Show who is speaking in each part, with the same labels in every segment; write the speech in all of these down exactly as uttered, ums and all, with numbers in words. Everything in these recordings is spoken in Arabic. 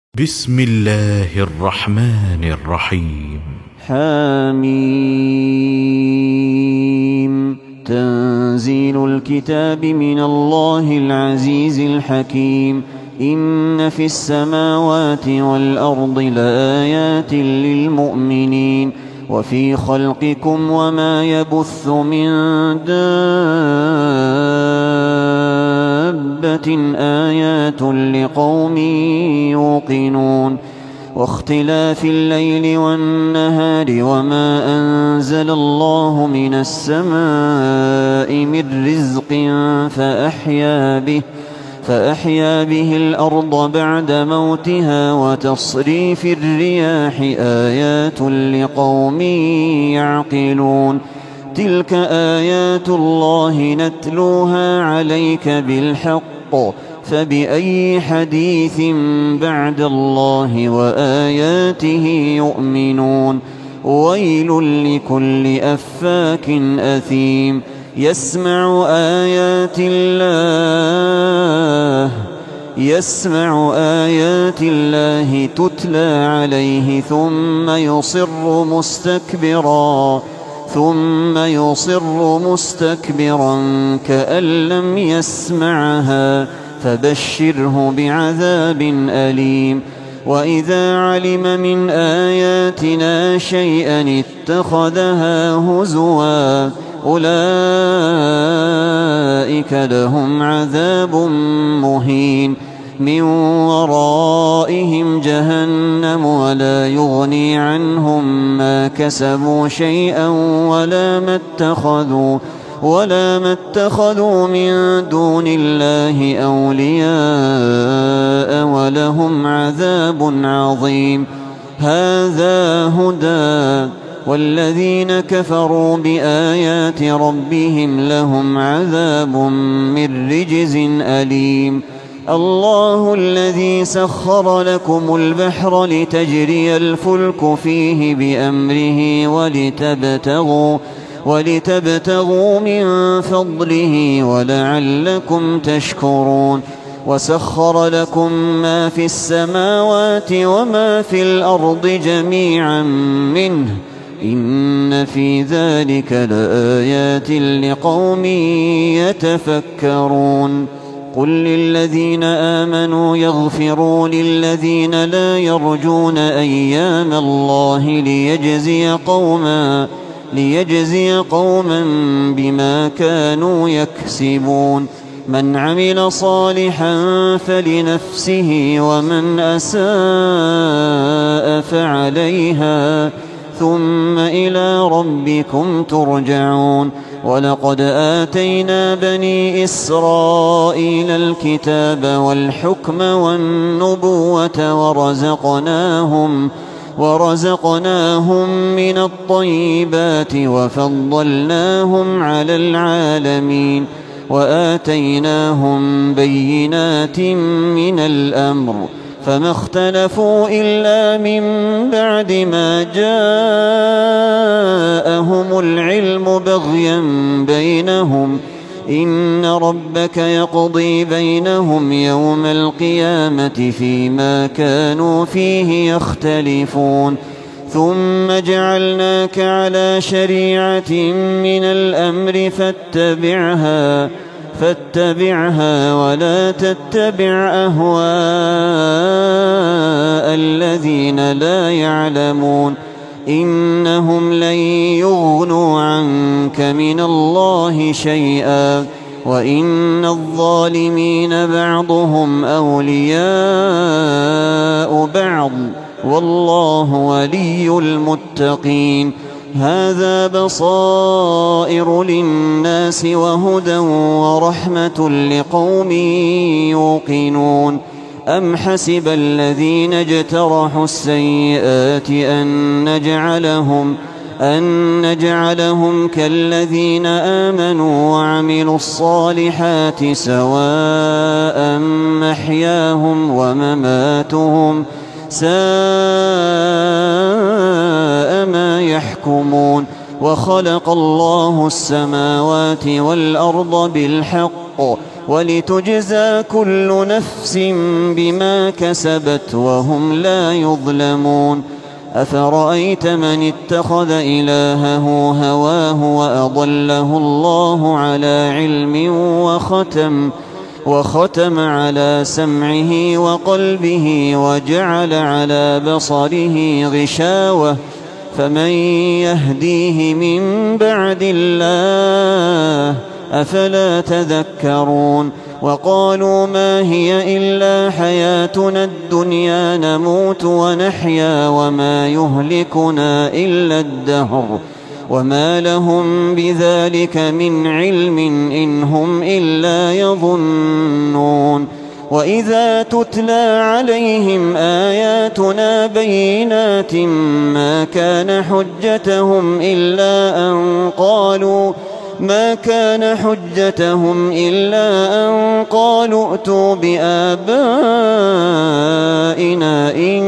Speaker 1: بسم الله الرحمن الرحيم.
Speaker 2: حميم. تنزيل الكتاب من الله العزيز الحكيم. إن في السماوات والأرض لآيات للمؤمنين وفي خلقكم وما يبث من دابة آيات لقوم يوقنون واختلاف الليل والنهار وما أنزل الله من السماء من رزق فأحيا به فأحيا به الأرض بعد موتها وتصريف الرياح آيات لقوم يعقلون تلك آيات الله نتلوها عليك بالحق فبأي حديث بعد الله وآياته يؤمنون ويل لكل أفاك أثيم يسمع آيات الله يسمع آيات الله تتلى عليه ثم يصر مستكبرا ثم يصر مستكبرا كأن لم يسمعها فبشره بعذاب أليم وإذا علم من آياتنا شيئا اتخذها هزوا أولئك لهم عذاب مهين من ورائهم جهنم ولا يغني عنهم ما كسبوا شيئا ولا ما اتخذوا ولا ما اتخذوا من دون الله أولياء ولهم عذاب عظيم هذا هدى والذين كفروا بآيات ربهم لهم عذاب من رجز أليم الله الذي سخر لكم البحر لتجري الفلك فيه بأمره ولتبتغوا ولتبتغوا من فضله ولعلكم تشكرون وسخر لكم ما في السماوات وما في الأرض جميعا منه إن في ذلك لآيات لقوم يتفكرون قل للذين آمنوا يغفروا للذين لا يرجون أيام الله ليجزي قوما ليجزي قوما بما كانوا يكسبون من عمل صالحا فلنفسه ومن أساء فعليها ثم إلى ربكم ترجعون ولقد آتينا بني إسرائيل الكتاب والحكم والنبوة ورزقناهم ورزقناهم من الطيبات وفضلناهم على العالمين وآتيناهم بينات من الأمر فما اختلفوا إلا من بعد ما جاءهم العلم بغيا بينهم إن ربك يقضي بينهم يوم القيامة فيما كانوا فيه يختلفون ثم جعلناك على شريعة من الأمر فاتبعها فاتبعها ولا تتبع أهواء الذين لا يعلمون إنهم لن يغنوا عنك من الله شيئا وإن الظالمين بعضهم أولياء بعض والله ولي المتقين هذا بصائر للناس وهدى ورحمة لقوم يوقنون أم حسب الذين اجترحوا السيئات أن نجعلهم أن نجعلهم كالذين آمنوا وعملوا الصالحات سواء محياهم ومماتهم ساء ما يحكمون وخلق الله السماوات والأرض بالحق ولتجزى كل نفس بما كسبت وهم لا يظلمون. أفرأيت من اتخذ إلهه هواه وأضله الله على علم وختم وختم على سمعه وقلبه وجعل على بصره غشاوة فمن يهديه من بعد الله أفلا تذكرون. وقالوا ما هي إلا حياتنا الدنيا نموت ونحيا وما يهلكنا إلا الدهر وما لهم بذلك من علم إن هم إلا يظنون. وإذا تتلى عليهم آياتنا بينات ما كان حجتهم إلا أن قالوا ما كان حجتهم إلا أن قالوا ائتوا بآبائنا إن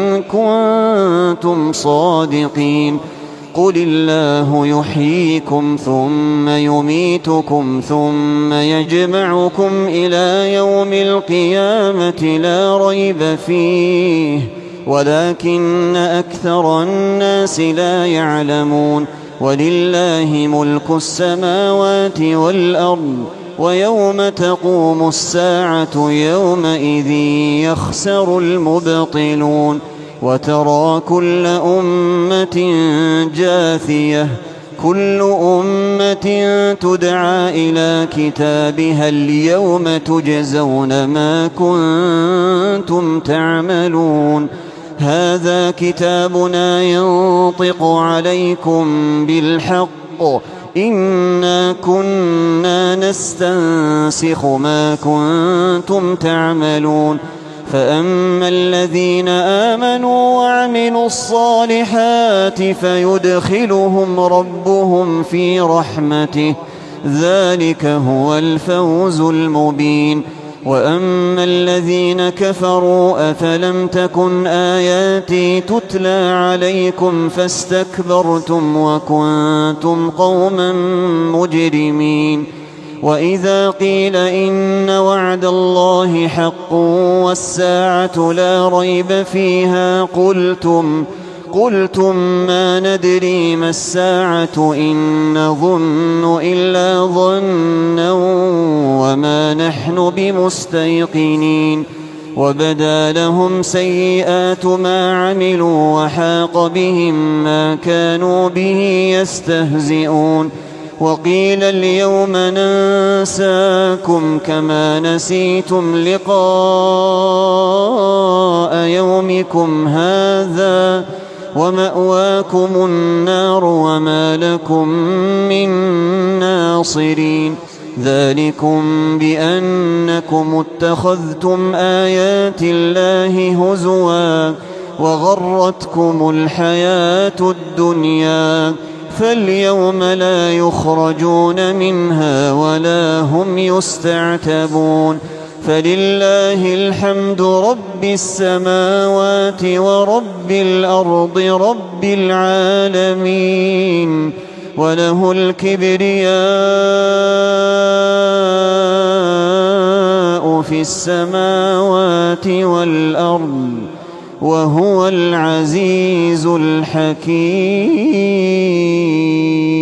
Speaker 2: كنتم صادقين. قل الله يحييكم ثم يميتكم ثم يجمعكم إلى يوم القيامة لا ريب فيه ولكن أكثر الناس لا يعلمون. ولله ملك السماوات والأرض ويوم تقوم الساعة يومئذ يخسر المبطلون. وترى كل أمة جاثية كل أمة تدعى إلى كتابها اليوم تجزون ما كنتم تعملون. هذا كتابنا ينطق عليكم بالحق إنا كنا نستنسخ ما كنتم تعملون. فأما الذين آمنوا وعملوا الصالحات فيدخلهم ربهم في رحمته ذلك هو الفوز المبين. وأما الذين كفروا أفلم تكن آياتي تتلى عليكم فاستكبرتم وكنتم قوما مجرمين. وإذا قيل إن وعد الله حق والساعة لا ريب فيها قلتم قلتم ما ندري ما الساعة إن نظن إلا ظنا وما نحن بمستيقنين. وبدا لهم سيئات ما عملوا وحاق بهم ما كانوا به يستهزئون. وقيل اليوم ننساكم كما نسيتم لقاء يومكم هذا ومأواكم النار وما لكم من ناصرين. ذلكم بأنكم اتخذتم آيات الله هزوا وغرتكم الحياة الدنيا فاليوم لا يخرجون منها ولا هم يستعتبون. فلله الحمد رب السماوات ورب الأرض رب العالمين وله الكبرياء في السماوات والأرض وهو العزيز الحكيم.